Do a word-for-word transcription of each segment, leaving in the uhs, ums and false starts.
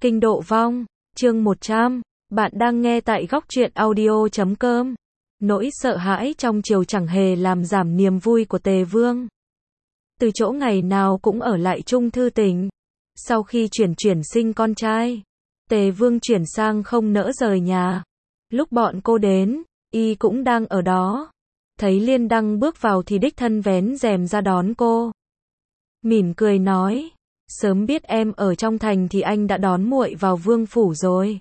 Kinh Độ Vong, chương một trăm, bạn đang nghe tại góc truyện audio chấm com. Nỗi sợ hãi trong triều chẳng hề làm giảm niềm vui của Tề Vương. Từ chỗ ngày nào cũng ở lại Trung Thư Tỉnh. Sau khi chuyển chuyển sinh con trai, Tề Vương chuyển sang không nỡ rời nhà. Lúc bọn cô đến, y cũng đang ở đó. Thấy Liên Đăng bước vào thì đích thân vén rèm ra đón cô. Mỉm cười nói, sớm biết em ở trong thành thì anh đã đón muội vào vương phủ rồi.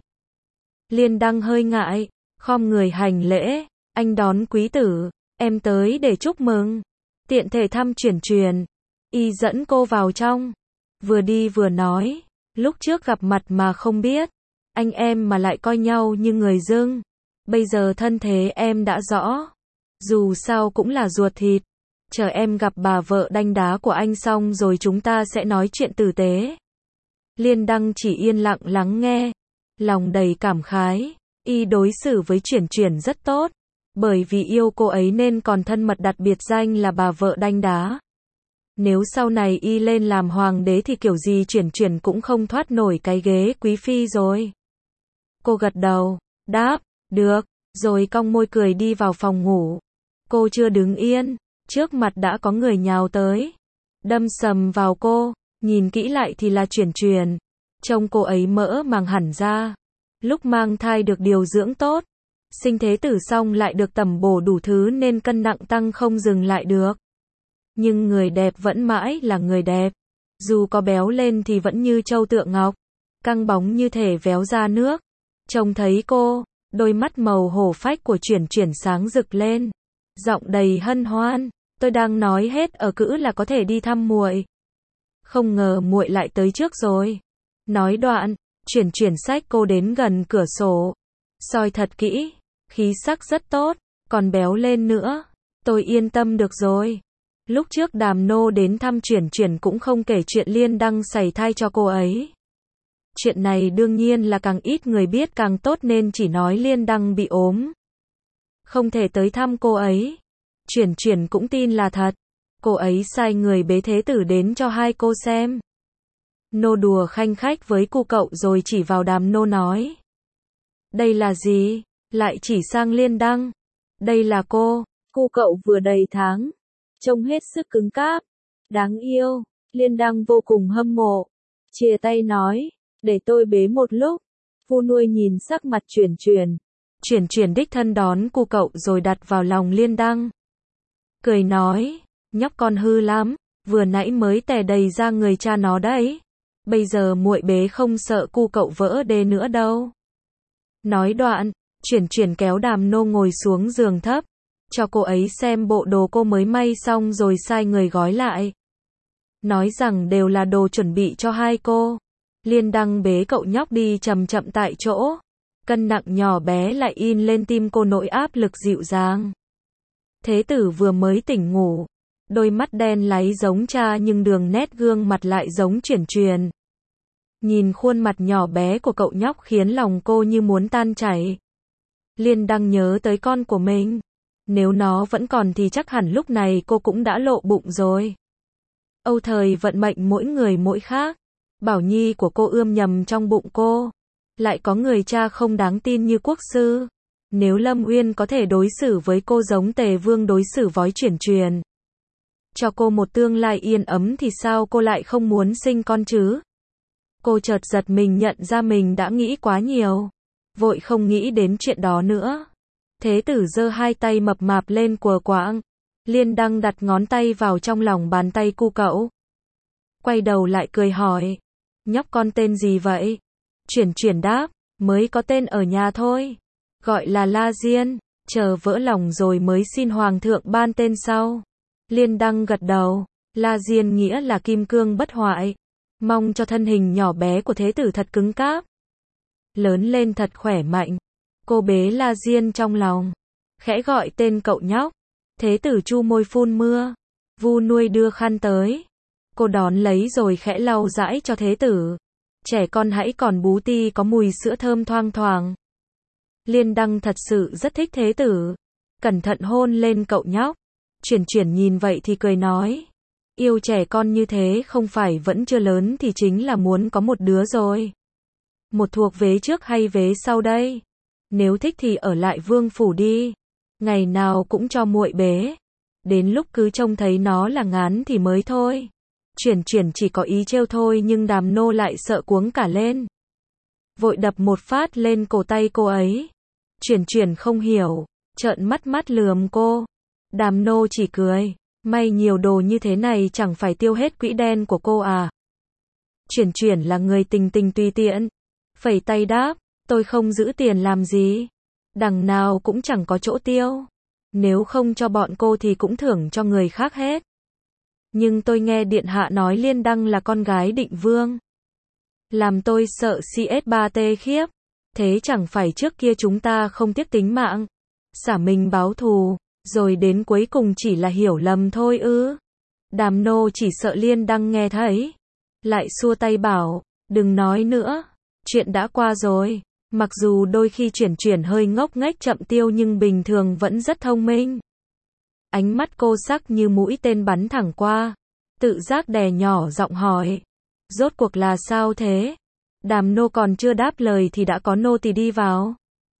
Liên Đăng hơi ngại, khom người hành lễ, anh đón quý tử, em tới để chúc mừng. Tiện thể thăm chuyển truyền, y dẫn cô vào trong. Vừa đi vừa nói, lúc trước gặp mặt mà không biết, anh em mà lại coi nhau như người dưng. Bây giờ thân thế em đã rõ, dù sao cũng là ruột thịt. Chờ em gặp bà vợ đanh đá của anh xong rồi chúng ta sẽ nói chuyện tử tế. Liên Đăng chỉ yên lặng lắng nghe, lòng đầy cảm khái, y đối xử với chuyển chuyển rất tốt, bởi vì yêu cô ấy nên còn thân mật đặt biệt danh là bà vợ đanh đá. Nếu sau này y lên làm hoàng đế thì kiểu gì chuyển chuyển cũng không thoát nổi cái ghế quý phi rồi. Cô gật đầu, đáp, được, rồi cong môi cười đi vào phòng ngủ. Cô chưa đứng yên, trước mặt đã có người nhào tới, đâm sầm vào cô, nhìn kỹ lại thì là chuyển truyền. Trông cô ấy mỡ màng hẳn ra, lúc mang thai được điều dưỡng tốt, sinh thế tử xong lại được tẩm bổ đủ thứ nên cân nặng tăng không dừng lại được. Nhưng người đẹp vẫn mãi là người đẹp, dù có béo lên thì vẫn như châu tượng ngọc, căng bóng như thể véo ra nước. Trông thấy cô, đôi mắt màu hổ phách của chuyển chuyển sáng rực lên, giọng đầy hân hoan, tôi đang nói hết ở cữ là có thể đi thăm muội. Không ngờ muội lại tới trước rồi. Nói đoạn, chuyển chuyển xách cô đến gần cửa sổ, soi thật kỹ, khí sắc rất tốt, còn béo lên nữa. Tôi yên tâm được rồi. Lúc trước Đàm Nô đến thăm chuyển chuyển cũng không kể chuyện Liên Đăng sảy thai cho cô ấy. Chuyện này đương nhiên là càng ít người biết càng tốt nên chỉ nói Liên Đăng bị ốm, không thể tới thăm cô ấy. Chuyển chuyển cũng tin là thật. Cô ấy sai người bế thế tử đến cho hai cô xem. Nô đùa khanh khách với cu cậu rồi chỉ vào Đàm Nô nói, đây là gì? Lại chỉ sang Liên Đăng. Đây là cô. Cu cậu vừa đầy tháng, trông hết sức cứng cáp, đáng yêu. Liên Đăng vô cùng hâm mộ, chia tay nói, để tôi bế một lúc. Phu nuôi nhìn sắc mặt chuyển chuyển, chuyển chuyển đích thân đón cu cậu rồi đặt vào lòng Liên Đăng. Cười nói, nhóc con hư lắm, vừa nãy mới tè đầy ra người cha nó đấy. Bây giờ muội bế không sợ cu cậu vỡ đê nữa đâu. Nói đoạn, chuyển chuyển kéo Đàm Nô ngồi xuống giường thấp, cho cô ấy xem bộ đồ cô mới may xong rồi sai người gói lại. Nói rằng đều là đồ chuẩn bị cho hai cô. Liên Đăng bế cậu nhóc đi chậm chậm tại chỗ. Cân nặng nhỏ bé lại in lên tim cô nỗi áp lực dịu dàng. Thế tử vừa mới tỉnh ngủ, đôi mắt đen láy giống cha nhưng đường nét gương mặt lại giống chuyển truyền. Nhìn khuôn mặt nhỏ bé của cậu nhóc khiến lòng cô như muốn tan chảy. Liên Đăng nhớ tới con của mình. Nếu nó vẫn còn thì chắc hẳn lúc này cô cũng đã lộ bụng rồi. Âu thời vận mệnh mỗi người mỗi khác. Bảo nhi của cô ươm nhầm trong bụng cô. Lại có người cha không đáng tin như quốc sư. Nếu Lâm Uyên có thể đối xử với cô giống Tề Vương đối xử với chuyển truyền, cho cô một tương lai yên ấm thì sao cô lại không muốn sinh con chứ? Cô chợt giật mình nhận ra mình đã nghĩ quá nhiều, vội không nghĩ đến chuyện đó nữa. Thế tử giơ hai tay mập mạp lên quờ quạng. Liên Đăng đặt ngón tay vào trong lòng bàn tay cu cậu, quay đầu lại cười hỏi, nhóc con tên gì vậy? Chuyển chuyển đáp, mới có tên ở nhà thôi, gọi là La Diên, chờ vỡ lòng rồi mới xin hoàng thượng ban tên sau. Liên Đăng gật đầu, La Diên nghĩa là kim cương bất hoại, mong cho thân hình nhỏ bé của thế tử thật cứng cáp, lớn lên thật khỏe mạnh. Cô bế La Diên trong lòng, khẽ gọi tên cậu nhóc. Thế tử chu môi phun mưa, vu nuôi đưa khăn tới, cô đón lấy rồi khẽ lau dãi cho thế tử. Trẻ con hãy còn bú ti có mùi sữa thơm thoang thoảng. Liên Đăng thật sự rất thích thế tử, cẩn thận hôn lên cậu nhóc. Chuyển chuyển nhìn vậy thì cười nói, yêu trẻ con như thế không phải vẫn chưa lớn thì chính là muốn có một đứa rồi. Một thuộc vế trước hay vế sau đây? Nếu thích thì ở lại vương phủ đi. Ngày nào cũng cho muội bế. Đến lúc cứ trông thấy nó là ngán thì mới thôi. Chuyển chuyển chỉ có ý trêu thôi nhưng Đàm Nô lại sợ cuống cả lên. Vội đập một phát lên cổ tay cô ấy. Chuyển chuyển không hiểu, trợn mắt mắt lườm cô. Đàm Nô chỉ cười. May nhiều đồ như thế này chẳng phải tiêu hết quỹ đen của cô à. Chuyển chuyển là người tình tình tùy tiện. Phẩy tay đáp, tôi không giữ tiền làm gì. Đằng nào cũng chẳng có chỗ tiêu. Nếu không cho bọn cô thì cũng thưởng cho người khác hết. Nhưng tôi nghe điện hạ nói Liên Đăng là con gái Định Vương. Làm tôi sợ xê ét ba tê khiếp. Thế chẳng phải trước kia chúng ta không tiếc tính mạng. Xả mình báo thù. Rồi đến cuối cùng chỉ là hiểu lầm thôi ư. Đàm Nô chỉ sợ Liên Đăng nghe thấy. Lại xua tay bảo, đừng nói nữa. Chuyện đã qua rồi. Mặc dù đôi khi chuyển chuyển hơi ngốc nghếch chậm tiêu nhưng bình thường vẫn rất thông minh. Ánh mắt cô sắc như mũi tên bắn thẳng qua. Tự giác đè nhỏ giọng hỏi. Rốt cuộc là sao thế? Đàm Nô còn chưa đáp lời thì đã có nô tỳ đi vào.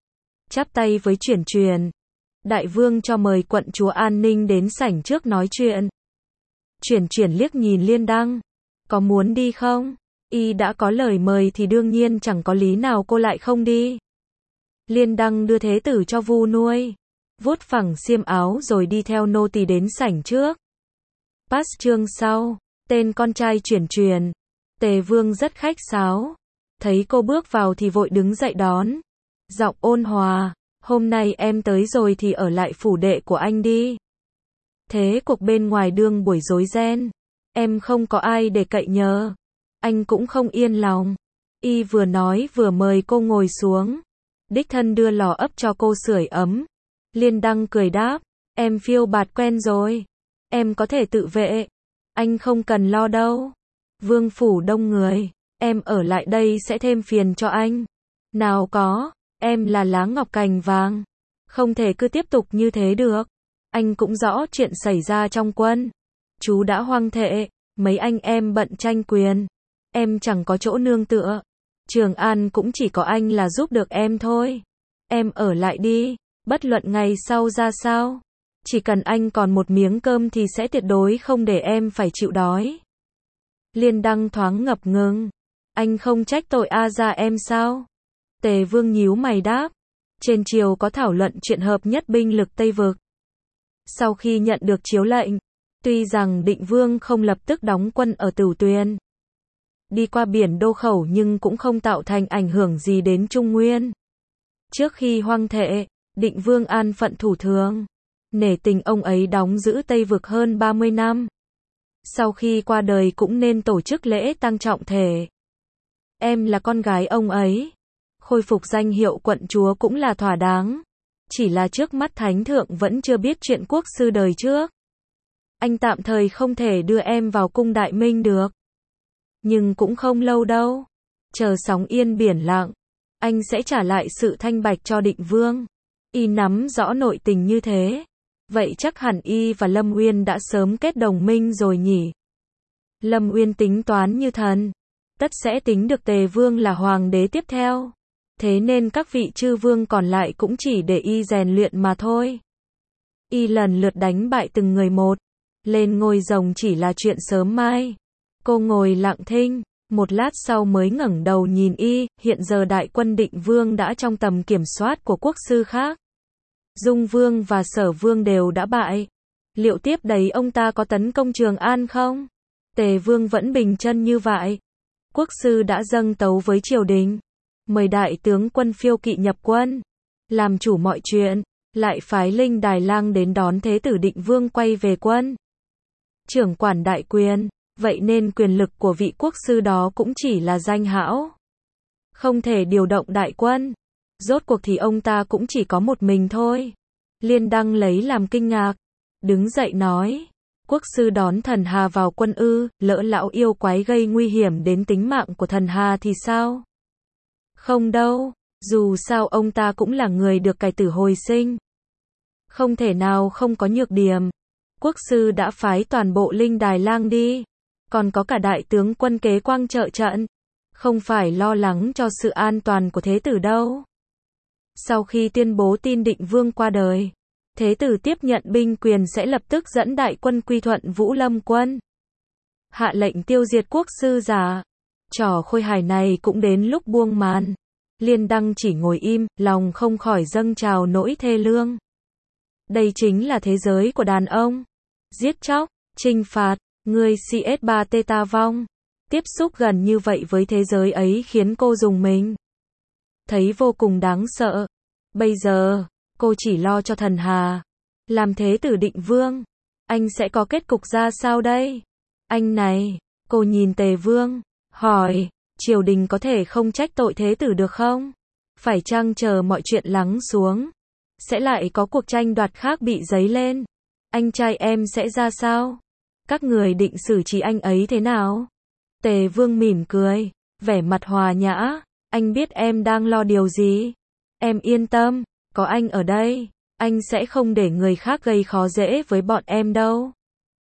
Chắp tay với chuyển chuyển. Đại vương cho mời quận chúa an ninh đến sảnh trước nói chuyện. Chuyển chuyển liếc nhìn Liên Đăng. Có muốn đi không? Y đã có lời mời thì đương nhiên chẳng có lý nào cô lại không đi. Liên Đăng đưa thế tử cho Vu nuôi. Vuốt phẳng xiêm áo rồi đi theo nô tỳ đến sảnh trước. Pass chương sau. Tên con trai chuyển chuyển. Tề Vương rất khách sáo. Thấy cô bước vào thì vội đứng dậy đón. Giọng ôn hòa. Hôm nay em tới rồi thì ở lại phủ đệ của anh đi. Thế cuộc bên ngoài đương buổi rối ren. Em không có ai để cậy nhờ. Anh cũng không yên lòng. Y vừa nói vừa mời cô ngồi xuống. Đích thân đưa lò ấp cho cô sưởi ấm. Liên Đăng cười đáp. Em phiêu bạt quen rồi. Em có thể tự vệ. Anh không cần lo đâu. Vương phủ đông người. Em ở lại đây sẽ thêm phiền cho anh. Nào có. Em là lá ngọc cành vàng. Không thể cứ tiếp tục như thế được. Anh cũng rõ chuyện xảy ra trong quân. Chú đã hoang thệ. Mấy anh em bận tranh quyền. Em chẳng có chỗ nương tựa. Trường An cũng chỉ có anh là giúp được em thôi. Em ở lại đi. Bất luận ngày sau ra sao. Chỉ cần anh còn một miếng cơm thì sẽ tuyệt đối không để em phải chịu đói. Liên Đăng thoáng ngập ngừng. Anh không trách tội A Gia em sao? Tề Vương nhíu mày đáp. Trên triều có thảo luận chuyện hợp nhất binh lực Tây Vực. Sau khi nhận được chiếu lệnh, tuy rằng Định Vương không lập tức đóng quân ở Tửu Tuyền, đi qua biển Đô Khẩu nhưng cũng không tạo thành ảnh hưởng gì đến Trung Nguyên. Trước khi hoang thệ, Định Vương an phận thủ thường, nể tình ông ấy đóng giữ Tây Vực hơn ba mươi năm. Sau khi qua đời cũng nên tổ chức lễ tang trọng thể. Em là con gái ông ấy. Khôi phục danh hiệu quận chúa cũng là thỏa đáng. Chỉ là trước mắt Thánh Thượng vẫn chưa biết chuyện quốc sư đời trước. Anh tạm thời không thể đưa em vào cung Đại Minh được. Nhưng cũng không lâu đâu. Chờ sóng yên biển lặng, anh sẽ trả lại sự thanh bạch cho Định Vương. Y nắm rõ nội tình như thế. Vậy chắc hẳn Y và Lâm Uyên đã sớm kết đồng minh rồi nhỉ. Lâm Uyên tính toán như thần. Tất sẽ tính được Tề Vương là hoàng đế tiếp theo. Thế nên các vị chư vương còn lại cũng chỉ để Y rèn luyện mà thôi. Y lần lượt đánh bại từng người một. Lên ngôi rồng chỉ là chuyện sớm mai. Cô ngồi lặng thinh, một lát sau mới ngẩng đầu nhìn Y. Hiện giờ đại quân Định Vương đã trong tầm kiểm soát của quốc sư khác. Dung Vương và Sở Vương đều đã bại. Liệu tiếp đấy ông ta có tấn công Trường An không? Tề Vương vẫn bình chân như vậy. Quốc sư đã dâng tấu với triều đình, mời đại tướng quân phiêu kỵ nhập quân, làm chủ mọi chuyện, lại phái Linh Đài Lang đến đón thế tử Định Vương quay về quân. Trưởng quản đại quyền, vậy nên quyền lực của vị quốc sư đó cũng chỉ là danh hão. Không thể điều động đại quân. Rốt cuộc thì ông ta cũng chỉ có một mình thôi. Liên Đăng lấy làm kinh ngạc. Đứng dậy nói. Quốc sư đón thần Hà vào quân ư, lỡ lão yêu quái gây nguy hiểm đến tính mạng của thần Hà thì sao? Không đâu, dù sao ông ta cũng là người được cải tử hồi sinh. Không thể nào không có nhược điểm. Quốc sư đã phái toàn bộ Linh Đài Lang đi. Còn có cả đại tướng quân Kế Quang trợ trận. không phải lo lắng cho sự an toàn của thế tử đâu. Sau khi tuyên bố tin Định Vương qua đời, thế tử tiếp nhận binh quyền sẽ lập tức dẫn đại quân quy thuận Vũ Lâm quân, hạ lệnh tiêu diệt quốc sư giả. Trò khôi hài này cũng đến lúc buông màn. Liên Đăng chỉ ngồi im, lòng không khỏi dâng trào nỗi thê lương. Đây chính là thế giới của đàn ông. Giết chóc, trinh phạt, người xê ét ba Theta vong. Tiếp xúc gần như vậy với thế giới ấy khiến cô rùng mình. Thấy vô cùng đáng sợ. Bây giờ, cô chỉ lo cho Thần Hà. Làm thế tử Định Vương, anh sẽ có kết cục ra sao đây? Anh này, cô nhìn Tề Vương, hỏi, triều đình có thể không trách tội thế tử được không? Phải chăng chờ mọi chuyện lắng xuống, sẽ lại có cuộc tranh đoạt khác bị dấy lên? Anh trai em sẽ ra sao? Các người định xử trí anh ấy thế nào? Tề Vương mỉm cười, vẻ mặt hòa nhã, anh biết em đang lo điều gì. Em yên tâm, có anh ở đây, anh sẽ không để người khác gây khó dễ với bọn em đâu.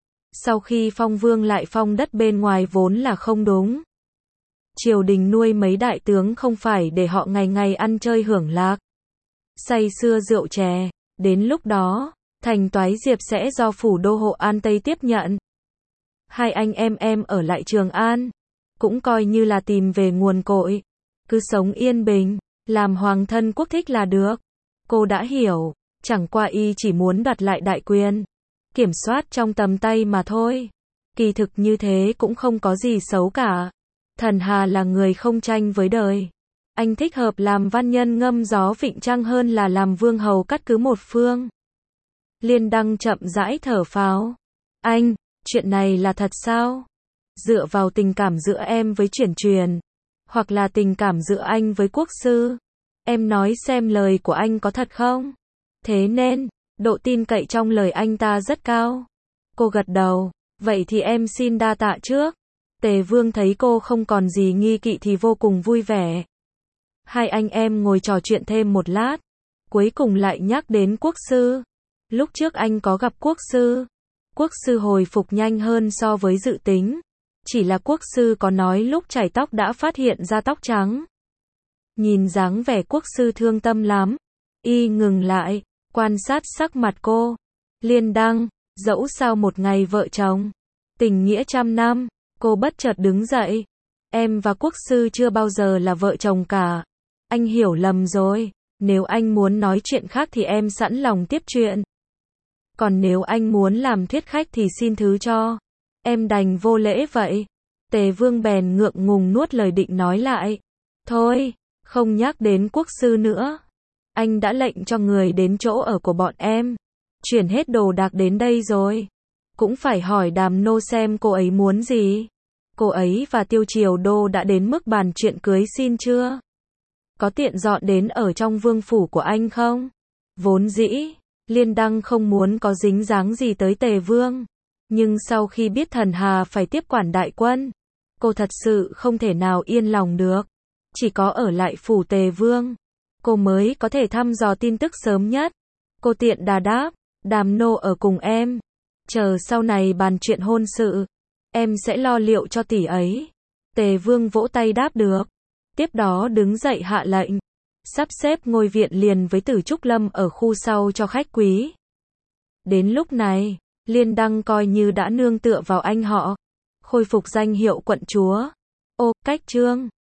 Sau khi phong vương lại phong đất bên ngoài vốn là không đúng. Triều đình nuôi mấy đại tướng không phải để họ ngày ngày ăn chơi hưởng lạc, say sưa rượu chè, đến lúc đó, thành Toái Diệp sẽ do phủ đô hộ An Tây tiếp nhận. Hai anh em em ở lại Trường An, cũng coi như là tìm về nguồn cội, cứ sống yên bình, làm hoàng thân quốc thích là được. Cô đã hiểu, chẳng qua y chỉ muốn đoạt lại đại quyền, kiểm soát trong tầm tay mà thôi. Kỳ thực như thế cũng không có gì xấu cả. Thần Hà là người không tranh với đời. Anh thích hợp làm văn nhân ngâm gió vịnh trăng hơn là làm vương hầu cắt cứ một phương. Liên Đăng chậm rãi thở phào. Anh, chuyện này là thật sao? Dựa vào tình cảm giữa em với Chuyển Truyền, hoặc là tình cảm giữa anh với quốc sư? Em nói xem lời của anh có thật không? Thế nên, độ tin cậy trong lời anh ta rất cao. Cô gật đầu, vậy thì em xin đa tạ trước. Tề Vương thấy cô không còn gì nghi kỵ thì vô cùng vui vẻ. Hai anh em ngồi trò chuyện thêm một lát, cuối cùng lại nhắc đến quốc sư. Lúc trước anh có gặp quốc sư. Quốc sư hồi phục nhanh hơn so với dự tính. Chỉ là quốc sư có nói lúc chải tóc đã phát hiện ra tóc trắng. Nhìn dáng vẻ quốc sư thương tâm lắm. Y ngừng lại, quan sát sắc mặt cô. Liên Đăng, dẫu sao một ngày vợ chồng, tình nghĩa trăm năm. Cô bất chợt đứng dậy. Em và quốc sư chưa bao giờ là vợ chồng cả. Anh hiểu lầm rồi. Nếu anh muốn nói chuyện khác thì em sẵn lòng tiếp chuyện. Còn nếu anh muốn làm thuyết khách thì xin thứ cho. Em đành vô lễ vậy. Tề Vương bèn ngượng ngùng nuốt lời định nói lại. Thôi, không nhắc đến quốc sư nữa. Anh đã lệnh cho người đến chỗ ở của bọn em. Chuyển hết đồ đạc đến đây rồi. Cũng phải hỏi Đàm Nô xem cô ấy muốn gì. Cô ấy và Tiêu Triều Đô đã đến mức bàn chuyện cưới xin chưa? Có tiện dọn đến ở trong vương phủ của anh không? Vốn dĩ, Liên Đăng không muốn có dính dáng gì tới Tề Vương. Nhưng sau khi biết Thần Hà phải tiếp quản đại quân, cô thật sự không thể nào yên lòng được. Chỉ có ở lại phủ Tề Vương, cô mới có thể thăm dò tin tức sớm nhất. Cô tiện đà đáp, Đàm Nô ở cùng em. Chờ sau này bàn chuyện hôn sự, em sẽ lo liệu cho tỷ ấy. Tề Vương vỗ tay đáp được. Tiếp đó đứng dậy hạ lệnh, sắp xếp ngôi viện liền với Tử Trúc Lâm ở khu sau cho khách quý. Đến lúc này, Liên Đăng coi như đã nương tựa vào anh họ, khôi phục danh hiệu quận chúa. Ô, cách chương